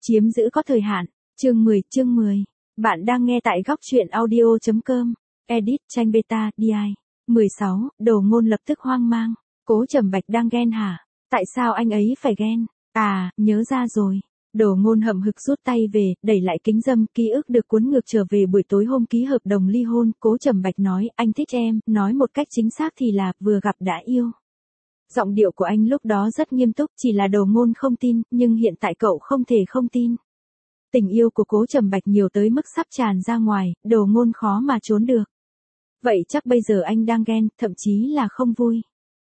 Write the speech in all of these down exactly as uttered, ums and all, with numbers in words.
Chiếm giữ có thời hạn. Chương mười, chương mười. Bạn đang nghe tại góc truyện audio chấm com. Edit tranh beta, đê i. mười sáu, Đồ Ngôn lập tức hoang mang. Cố Trầm Bạch đang ghen hả? Tại sao anh ấy phải ghen? À, nhớ ra rồi. Đồ Ngôn hậm hực rút tay về, đẩy lại kính râm, ký ức được cuốn ngược trở về buổi tối hôm ký hợp đồng ly hôn. Cố Trầm Bạch nói, anh thích em, nói một cách chính xác thì là, vừa gặp đã yêu. Giọng điệu của anh lúc đó rất nghiêm túc, chỉ là Đồ Ngôn không tin, nhưng hiện tại cậu không thể không tin. Tình yêu của Cố Trầm Bạch nhiều tới mức sắp tràn ra ngoài, Đồ Ngôn khó mà trốn được. Vậy chắc bây giờ anh đang ghen, thậm chí là không vui.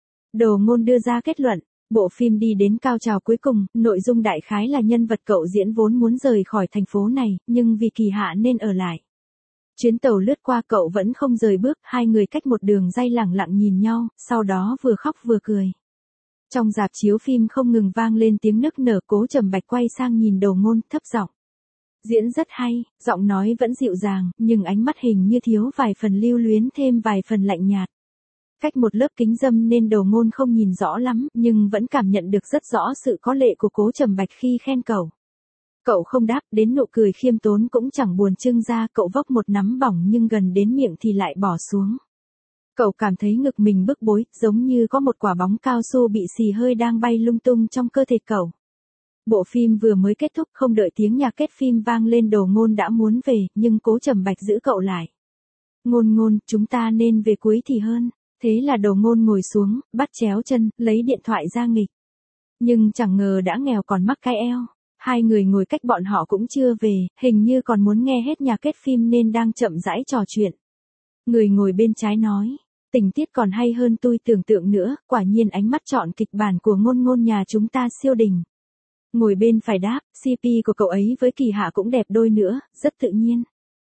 Đồ Ngôn đưa ra kết luận, bộ phim đi đến cao trào cuối cùng, nội dung đại khái là nhân vật cậu diễn vốn muốn rời khỏi thành phố này, nhưng vì kỳ hạ nên ở lại. Chuyến tàu lướt qua cậu vẫn không rời bước, hai người cách một đường ray lẳng lặng nhìn nhau, sau đó vừa khóc vừa cười. Trong rạp chiếu phim không ngừng vang lên tiếng nức nở. Cố Trầm Bạch quay sang nhìn Đồ Ngôn, thấp giọng. Diễn rất hay, giọng nói vẫn dịu dàng, nhưng ánh mắt hình như thiếu vài phần lưu luyến, thêm vài phần lạnh nhạt. Cách một lớp kính râm nên Đồ Ngôn không nhìn rõ lắm, nhưng vẫn cảm nhận được rất rõ sự có lệ của Cố Trầm Bạch khi khen cậu. Cậu không đáp, đến nụ cười khiêm tốn cũng chẳng buồn trưng ra, cậu vốc một nắm bỏng nhưng gần đến miệng thì lại bỏ xuống. Cậu cảm thấy ngực mình bức bối, giống như có một quả bóng cao su bị xì hơi đang bay lung tung trong cơ thể cậu. Bộ phim vừa mới kết thúc, không đợi tiếng nhạc kết phim vang lên Đồ Ngôn đã muốn về, nhưng Cố Trầm Bạch giữ cậu lại. Ngôn Ngôn, chúng ta nên về cuối thì hơn. Thế là Đồ Ngôn ngồi xuống, bắt chéo chân, lấy điện thoại ra nghịch. Nhưng chẳng ngờ đã nghèo còn mắc cái eo. Hai người ngồi cách bọn họ cũng chưa về, hình như còn muốn nghe hết nhạc kết phim nên đang chậm rãi trò chuyện. Người ngồi bên trái nói, tình tiết còn hay hơn tôi tưởng tượng nữa, quả nhiên ánh mắt chọn kịch bản của Ngôn Ngôn nhà chúng ta siêu đỉnh. Ngồi bên phải đáp, xê pê của cậu ấy với Kỳ Hạ cũng đẹp đôi nữa, rất tự nhiên.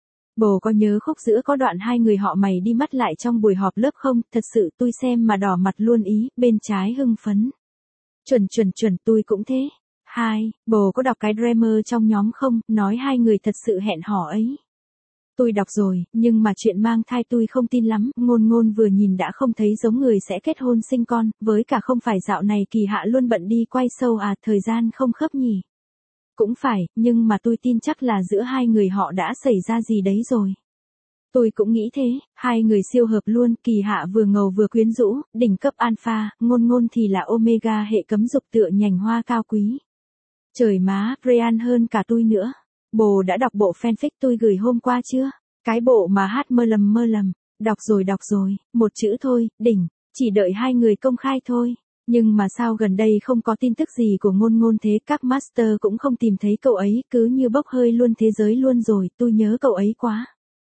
Bồ có nhớ khúc giữa có đoạn hai người họ mày đi mắt lại trong buổi họp lớp không? Thật sự tôi xem mà đỏ mặt luôn ý, bên trái hưng phấn. Chuẩn chuẩn chuẩn, tôi cũng thế. Hai, bồ có đọc cái drama trong nhóm không? Nói hai người thật sự hẹn hò ấy. Tôi đọc rồi, nhưng mà chuyện mang thai tôi không tin lắm. Ngôn Ngôn vừa nhìn đã không thấy giống người sẽ kết hôn sinh con, với cả không phải dạo này Kỳ Hạ luôn bận đi quay show à, thời gian không khớp nhỉ. Cũng phải, nhưng mà tôi tin chắc là giữa hai người họ đã xảy ra gì đấy rồi. Tôi cũng nghĩ thế, hai người siêu hợp luôn, Kỳ Hạ vừa ngầu vừa quyến rũ, đỉnh cấp alpha, Ngôn Ngôn thì là omega hệ cấm dục tựa nhành hoa cao quý. Trời má, Ryan hơn cả tôi nữa. Bồ đã đọc bộ fanfic tôi gửi hôm qua chưa? Cái bộ mà hát mơ lầm mơ lầm. Đọc rồi đọc rồi, một chữ thôi, đỉnh, chỉ đợi hai người công khai thôi. Nhưng mà sao gần đây không có tin tức gì của Ngôn Ngôn thế, các master cũng không tìm thấy cậu ấy, cứ như bốc hơi luôn thế giới luôn rồi, tôi nhớ cậu ấy quá.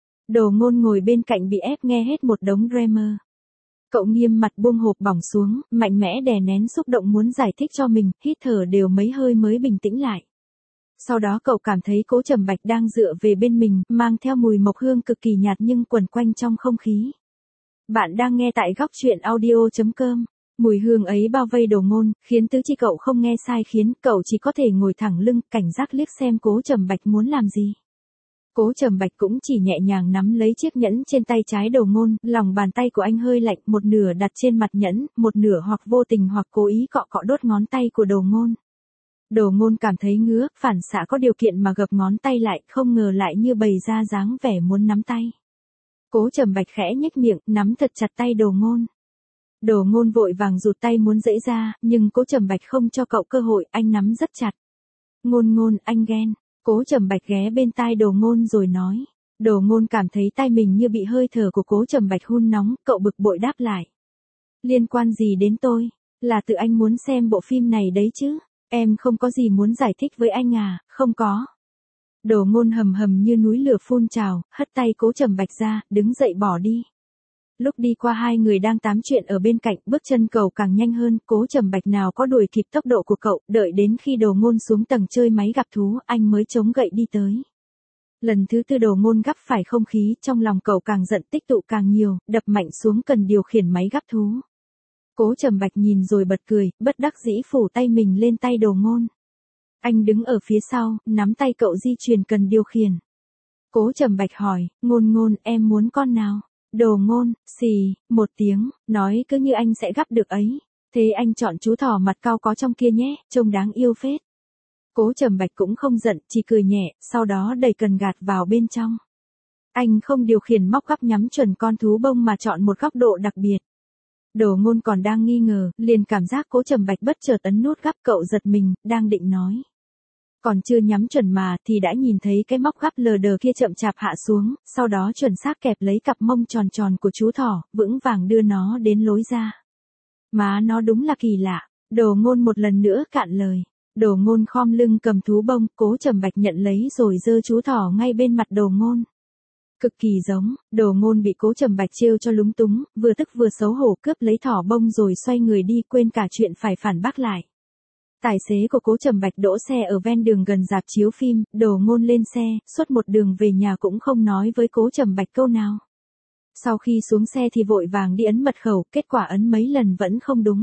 Đồ Ngôn ngồi bên cạnh bị ép nghe hết một đống drama. Cậu nghiêm mặt buông hộp bỏng xuống, mạnh mẽ đè nén xúc động muốn giải thích cho mình, hít thở đều mấy hơi mới bình tĩnh lại. Sau đó cậu cảm thấy Cố Trầm Bạch đang dựa về bên mình, mang theo mùi mộc hương cực kỳ nhạt nhưng quẩn quanh trong không khí. Bạn đang nghe tại góc truyện audio chấm com. Mùi hương ấy bao vây Đồ Ngôn, khiến tứ chi cậu không nghe sai, khiến cậu chỉ có thể ngồi thẳng lưng, cảnh giác liếc xem Cố Trầm Bạch muốn làm gì. Cố Trầm Bạch cũng chỉ nhẹ nhàng nắm lấy chiếc nhẫn trên tay trái Đồ Ngôn, lòng bàn tay của anh hơi lạnh, một nửa đặt trên mặt nhẫn, một nửa hoặc vô tình hoặc cố ý cọ cọ đốt ngón tay của Đồ Ngôn. Đồ Ngôn cảm thấy ngứa, phản xạ có điều kiện mà gập ngón tay lại, không ngờ lại như bày ra dáng vẻ muốn nắm tay. Cố Trầm Bạch khẽ nhếch miệng, nắm thật chặt tay Đồ Ngôn. Đồ Ngôn vội vàng rụt tay muốn giãy ra, nhưng Cố Trầm Bạch không cho cậu cơ hội, anh nắm rất chặt. Ngôn Ngôn, anh ghen. Cố Trầm Bạch ghé bên tai Đồ Ngôn rồi nói. Đồ Ngôn cảm thấy tai mình như bị hơi thở của Cố Trầm Bạch hun nóng, cậu bực bội đáp lại. Liên quan gì đến tôi? Là tự anh muốn xem bộ phim này đấy chứ? Em không có gì muốn giải thích với anh à, không có. Đồ Ngôn hầm hầm như núi lửa phun trào, hất tay Cố Trầm Bạch ra, đứng dậy bỏ đi. Lúc đi qua hai người đang tám chuyện ở bên cạnh, bước chân cậu càng nhanh hơn, Cố Trầm Bạch nào có đuổi kịp tốc độ của cậu, đợi đến khi Đồ Ngôn xuống tầng chơi máy gặp thú, anh mới chống gậy đi tới. Lần thứ tư Đồ Ngôn gắp phải không khí, trong lòng cậu càng giận tích tụ càng nhiều, đập mạnh xuống cần điều khiển máy gắp thú. Cố Trầm Bạch nhìn rồi bật cười, bất đắc dĩ phủ tay mình lên tay Đồ Ngôn. Anh đứng ở phía sau, nắm tay cậu di chuyển cần điều khiển. Cố Trầm Bạch hỏi, Ngôn Ngôn, em muốn con nào? Đồ Ngôn, xì, một tiếng, nói cứ như anh sẽ gắp được ấy. Thế anh chọn chú thỏ mặt cao có trong kia nhé, trông đáng yêu phết. Cố Trầm Bạch cũng không giận, chỉ cười nhẹ, sau đó đẩy cần gạt vào bên trong. Anh không điều khiển móc gắp nhắm chuẩn con thú bông mà chọn một góc độ đặc biệt. Đồ Ngôn còn đang nghi ngờ, liền cảm giác Cố Trầm Bạch bất chợt ấn nút gắp, cậu giật mình, đang định nói. Còn chưa nhắm chuẩn mà thì đã nhìn thấy cái móc gắp lờ đờ kia chậm chạp hạ xuống, sau đó chuẩn xác kẹp lấy cặp mông tròn tròn của chú thỏ, vững vàng đưa nó đến lối ra. Má nó đúng là kỳ lạ. Đồ Ngôn một lần nữa cạn lời. Đồ Ngôn khom lưng cầm thú bông, Cố Trầm Bạch nhận lấy rồi giơ chú thỏ ngay bên mặt Đồ Ngôn. Cực kỳ giống, Đồ Ngôn bị Cố Trầm Bạch trêu cho lúng túng, vừa tức vừa xấu hổ cướp lấy thỏ bông rồi xoay người đi, quên cả chuyện phải phản bác lại. Tài xế của Cố Trầm Bạch đỗ xe ở ven đường gần rạp chiếu phim, Đồ Ngôn lên xe, suốt một đường về nhà cũng không nói với Cố Trầm Bạch câu nào. Sau khi xuống xe thì vội vàng đi ấn mật khẩu, kết quả ấn mấy lần vẫn không đúng.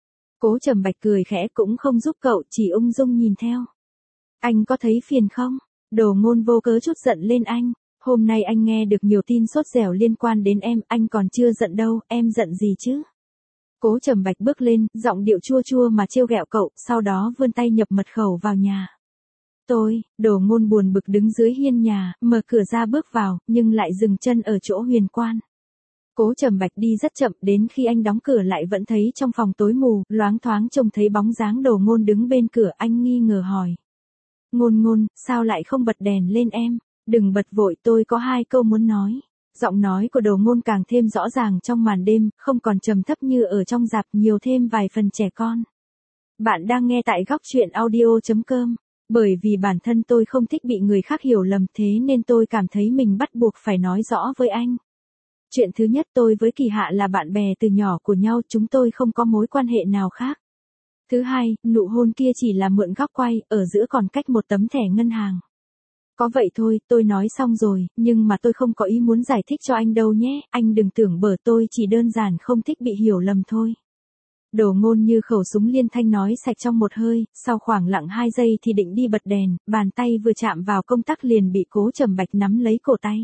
Cố Trầm Bạch cười khẽ cũng không giúp cậu, chỉ ung dung nhìn theo. Anh có thấy phiền không? Đồ Ngôn vô cớ chút giận lên anh. Hôm nay anh nghe được nhiều tin sốt dẻo liên quan đến em, anh còn chưa giận đâu, em giận gì chứ? Cố Trầm Bạch bước lên, giọng điệu chua chua mà trêu ghẹo cậu, sau đó vươn tay nhập mật khẩu vào nhà. Tôi, Đồ Ngôn buồn bực đứng dưới hiên nhà, mở cửa ra bước vào, nhưng lại dừng chân ở chỗ huyền quan. Cố Trầm Bạch đi rất chậm, đến khi anh đóng cửa lại vẫn thấy trong phòng tối mù, loáng thoáng trông thấy bóng dáng Đồ Ngôn đứng bên cửa, anh nghi ngờ hỏi. Ngôn Ngôn, sao lại không bật đèn lên em? Đừng bật vội, tôi có hai câu muốn nói. Giọng nói của Đồ Ngôn càng thêm rõ ràng trong màn đêm, không còn trầm thấp như ở trong rạp, nhiều thêm vài phần trẻ con. Bạn đang nghe tại góc truyện audio chấm com. Bởi vì bản thân tôi không thích bị người khác hiểu lầm, thế nên tôi cảm thấy mình bắt buộc phải nói rõ với anh. Chuyện thứ nhất, tôi với Kỳ Hạ là bạn bè từ nhỏ của nhau, chúng tôi không có mối quan hệ nào khác. Thứ hai, nụ hôn kia chỉ là mượn góc quay, ở giữa còn cách một tấm thẻ ngân hàng. Có vậy thôi, tôi nói xong rồi, nhưng mà tôi không có ý muốn giải thích cho anh đâu nhé, anh đừng tưởng bở, tôi chỉ đơn giản không thích bị hiểu lầm thôi. Đồ Ngôn như khẩu súng liên thanh nói sạch trong một hơi, sau khoảng lặng hai giây thì định đi bật đèn, bàn tay vừa chạm vào công tắc liền bị Cố Trầm Bạch nắm lấy cổ tay.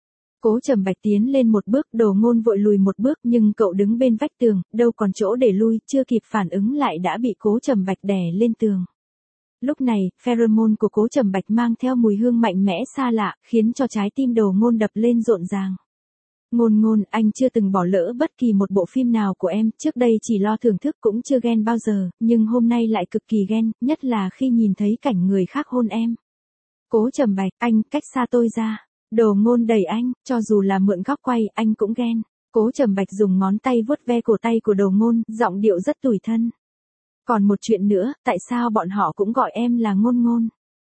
Cố Trầm Bạch tiến lên một bước, Đồ Ngôn vội lùi một bước, nhưng cậu đứng bên vách tường, đâu còn chỗ để lui, chưa kịp phản ứng lại đã bị Cố Trầm Bạch đè lên tường. Lúc này, pheromone của Cố Trầm Bạch mang theo mùi hương mạnh mẽ xa lạ, khiến cho trái tim Đồ Ngôn đập lên rộn ràng. Ngôn Ngôn, anh chưa từng bỏ lỡ bất kỳ một bộ phim nào của em, trước đây chỉ lo thưởng thức cũng chưa ghen bao giờ, nhưng hôm nay lại cực kỳ ghen, nhất là khi nhìn thấy cảnh người khác hôn em. Cố Trầm Bạch, anh, cách xa tôi ra. Đồ Ngôn đẩy anh, cho dù là mượn góc quay, anh cũng ghen. Cố Trầm Bạch dùng ngón tay vuốt ve cổ tay của Đồ Ngôn, giọng điệu rất tủi thân. Còn một chuyện nữa, tại sao bọn họ cũng gọi em là Ngôn Ngôn?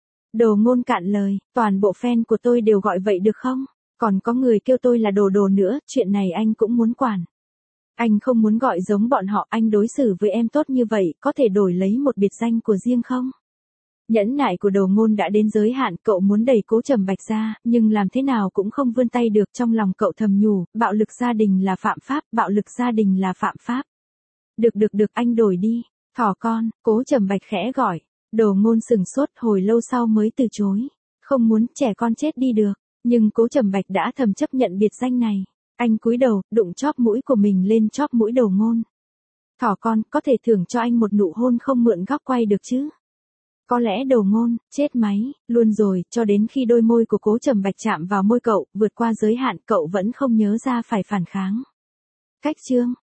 Đồ Ngôn cạn lời, toàn bộ fan của tôi đều gọi vậy được không? Còn có người kêu tôi là Đồ Đồ nữa, chuyện này anh cũng muốn quản. Anh không muốn gọi giống bọn họ, anh đối xử với em tốt như vậy, có thể đổi lấy một biệt danh của riêng không? Nhẫn nại của Đồ Ngôn đã đến giới hạn, cậu muốn đẩy Cố Trầm Bạch ra, nhưng làm thế nào cũng không vươn tay được, trong lòng cậu thầm nhủ, bạo lực gia đình là phạm pháp, bạo lực gia đình là phạm pháp. Được được được, anh đổi đi. Thỏ con, Cố Trầm Bạch khẽ gọi. Đồ Ngôn sừng sốt, hồi lâu sau mới từ chối. Không muốn, trẻ con chết đi được. Nhưng Cố Trầm Bạch đã thầm chấp nhận biệt danh này. Anh cúi đầu, đụng chóp mũi của mình lên chóp mũi Đồ Ngôn. Thỏ con, có thể thưởng cho anh một nụ hôn không mượn góc quay được chứ? Có lẽ Đồ Ngôn, chết máy, luôn rồi, cho đến khi đôi môi của Cố Trầm Bạch chạm vào môi cậu, vượt qua giới hạn, cậu vẫn không nhớ ra phải phản kháng. Cách chương.